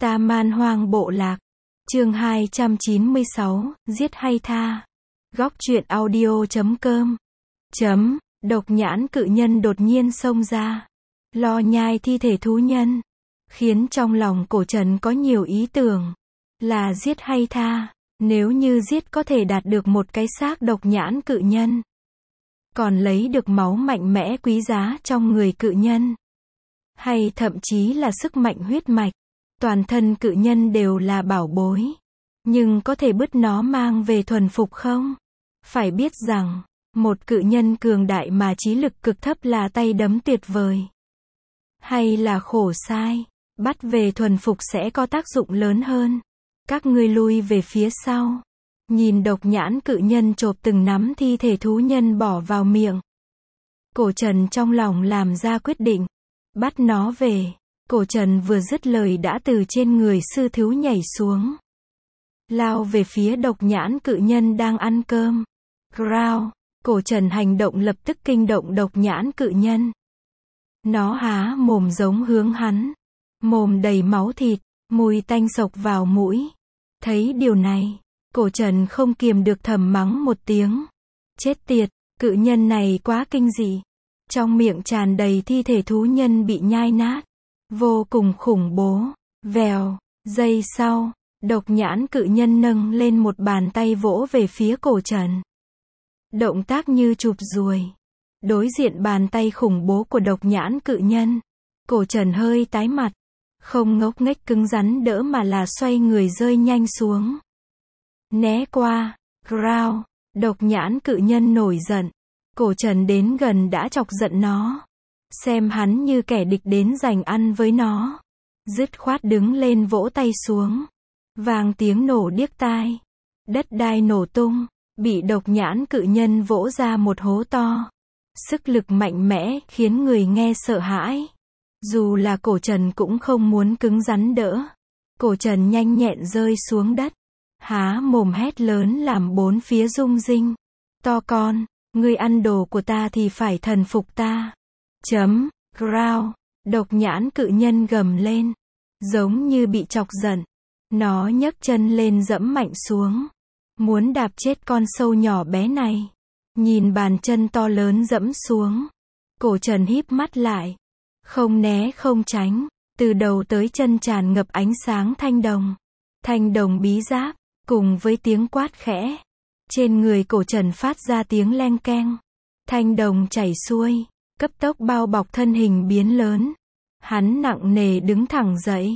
Ta Man Hoang Bộ Lạc. Chương 296, giết hay tha. Góc truyện audio.com. Độc nhãn cự nhân đột nhiên xông ra, lo nhai thi thể thú nhân, khiến trong lòng Cổ Trần có nhiều ý tưởng. Là giết hay tha, nếu như giết có thể đạt được một cái xác độc nhãn cự nhân, còn lấy được máu mạnh mẽ quý giá trong người cự nhân, hay thậm chí là sức mạnh huyết mạch. Toàn thân cự nhân đều là bảo bối, nhưng có thể bứt nó mang về thuần phục không? Phải biết rằng, một cự nhân cường đại mà trí lực cực thấp là tay đấm tuyệt vời. Hay là khổ sai, bắt về thuần phục sẽ có tác dụng lớn hơn. Các ngươi lui về phía sau. Nhìn độc nhãn cự nhân chộp từng nắm thi thể thú nhân bỏ vào miệng. Cổ Trần trong lòng làm ra quyết định, bắt nó về. Cổ Trần vừa dứt lời đã từ trên người sư thú nhảy xuống, lao về phía độc nhãn cự nhân đang ăn cơm. Growl. Cổ Trần hành động lập tức kinh động độc nhãn cự nhân. Nó há mồm giống hướng hắn, mồm đầy máu thịt, mùi tanh sộc vào mũi. Thấy điều này, Cổ Trần không kiềm được thầm mắng một tiếng. Chết tiệt, cự nhân này quá kinh dị. Trong miệng tràn đầy thi thể thú nhân bị nhai nát, vô cùng khủng bố. Vèo, giây sau, độc nhãn cự nhân nâng lên một bàn tay vỗ về phía Cổ Trần. Động tác như chụp ruồi. Đối diện bàn tay khủng bố của độc nhãn cự nhân, Cổ Trần hơi tái mặt, không ngốc nghếch cứng rắn đỡ mà là xoay người rơi nhanh xuống. Né qua. Growl. Độc nhãn cự nhân nổi giận. Cổ Trần đến gần đã chọc giận nó, xem hắn như kẻ địch đến giành ăn với nó. Dứt khoát đứng lên vỗ tay xuống. Vang tiếng nổ điếc tai. Đất đai nổ tung, bị độc nhãn cự nhân vỗ ra một hố to. Sức lực mạnh mẽ khiến người nghe sợ hãi. Dù là Cổ Trần cũng không muốn cứng rắn đỡ. Cổ Trần nhanh nhẹn rơi xuống đất, há mồm hét lớn làm bốn phía rung rinh. To con, ngươi ăn đồ của ta thì phải thần phục ta. Growl. Độc nhãn cự nhân gầm lên, giống như bị chọc giận. Nó nhấc chân lên giẫm mạnh xuống, muốn đạp chết con sâu nhỏ bé này. Nhìn bàn chân to lớn giẫm xuống, Cổ Trần híp mắt lại, không né không tránh, từ đầu tới chân tràn ngập ánh sáng thanh đồng. Thanh đồng bí giáp, cùng với tiếng quát khẽ. Trên người Cổ Trần phát ra tiếng leng keng. Thanh đồng chảy xuôi, cấp tốc bao bọc thân hình biến lớn. Hắn nặng nề đứng thẳng dậy.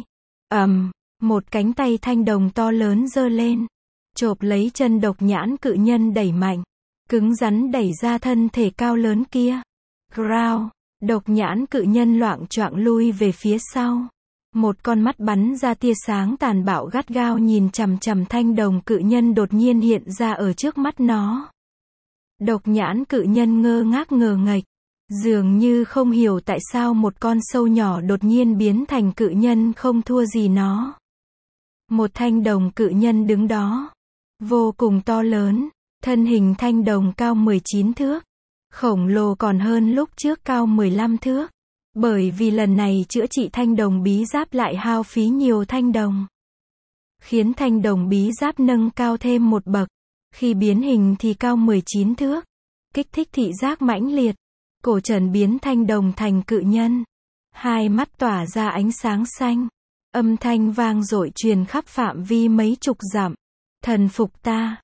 Một cánh tay thanh đồng to lớn giơ lên, chộp lấy chân độc nhãn cự nhân đẩy mạnh, cứng rắn đẩy ra thân thể cao lớn kia. Growl. Độc nhãn cự nhân loạng choạng lui về phía sau. Một con mắt bắn ra tia sáng tàn bạo gắt gao nhìn chằm chằm thanh đồng cự nhân đột nhiên hiện ra ở trước mắt nó. Độc nhãn cự nhân ngơ ngác ngờ nghệch, dường như không hiểu tại sao một con sâu nhỏ đột nhiên biến thành cự nhân không thua gì nó. Một thanh đồng cự nhân đứng đó, vô cùng to lớn, thân hình thanh đồng cao 19 thước, khổng lồ còn hơn lúc trước cao 15 thước. Bởi vì lần này chữa trị thanh đồng bí giáp lại hao phí nhiều thanh đồng, khiến thanh đồng bí giáp nâng cao thêm một bậc. Khi biến hình thì cao 19 thước, kích thích thị giác mãnh liệt. Cổ Trần biến thanh đồng thành cự nhân, hai mắt tỏa ra ánh sáng xanh, âm thanh vang dội truyền khắp phạm vi mấy chục dặm. Thần phục ta.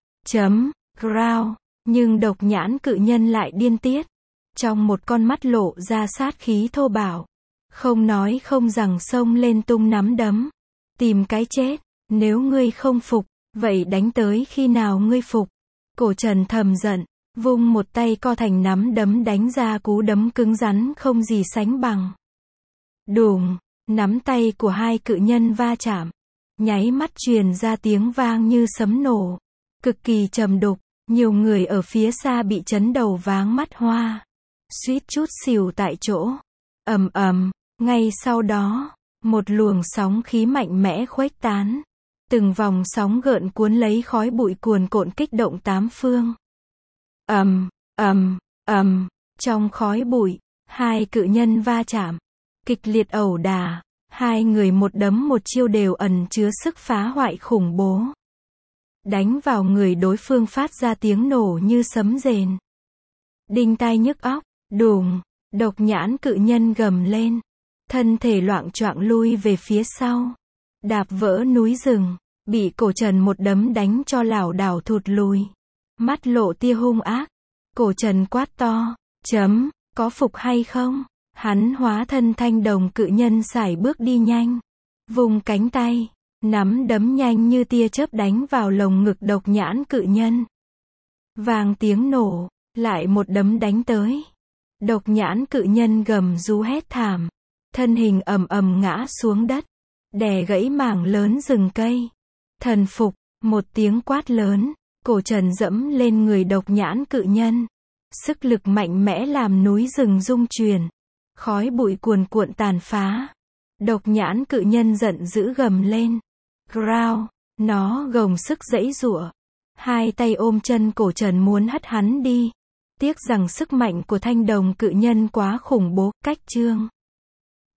Growl. Nhưng độc nhãn cự nhân lại điên tiết, trong một con mắt lộ ra sát khí thô bạo, không nói không rằng xông lên tung nắm đấm. Tìm cái chết, nếu ngươi không phục, vậy đánh tới khi nào ngươi phục. Cổ Trần thầm giận, vung một tay co thành nắm đấm đánh ra cú đấm cứng rắn không gì sánh bằng. Đùng, nắm tay của hai cự nhân va chạm, nháy mắt truyền ra tiếng vang như sấm nổ, cực kỳ trầm đục. Nhiều người ở phía xa bị chấn đầu váng mắt hoa, suýt chút xỉu tại chỗ. Ngay sau đó, một luồng sóng khí mạnh mẽ khuếch tán. Từng vòng sóng gợn cuốn lấy khói bụi cuồn cuộn kích động tám phương. Trong khói bụi, hai cự nhân va chạm, kịch liệt ẩu đả. Hai người một đấm một chiêu đều ẩn chứa sức phá hoại khủng bố. Đánh vào người đối phương phát ra tiếng nổ như sấm rền. Đinh tai nhức óc, đùng, độc nhãn cự nhân gầm lên. Thân thể loạng choạng lui về phía sau. Đạp vỡ núi rừng, bị Cổ Trần một đấm đánh cho lảo đảo thụt lùi. Mắt lộ tia hung ác. Cổ Trần quát to, có phục hay không? Hắn hóa thân thanh đồng cự nhân sải bước đi nhanh. Vùng cánh tay, nắm đấm nhanh như tia chớp đánh vào lồng ngực độc nhãn cự nhân. Vang tiếng nổ, lại một đấm đánh tới. Độc nhãn cự nhân gầm rú hét thảm. Thân hình ầm ầm ngã xuống đất. Đè gãy mảng lớn rừng cây. Thần phục, một tiếng quát lớn. Cổ Trần dẫm lên người độc nhãn cự nhân. Sức lực mạnh mẽ làm núi rừng rung chuyển. Khói bụi cuồn cuộn tàn phá. Độc nhãn cự nhân giận dữ gầm lên. Growl, nó gồng sức giãy giụa. Hai tay ôm chân Cổ Trần muốn hất hắn đi. Tiếc rằng sức mạnh của thanh đồng cự nhân quá khủng bố. Cách chương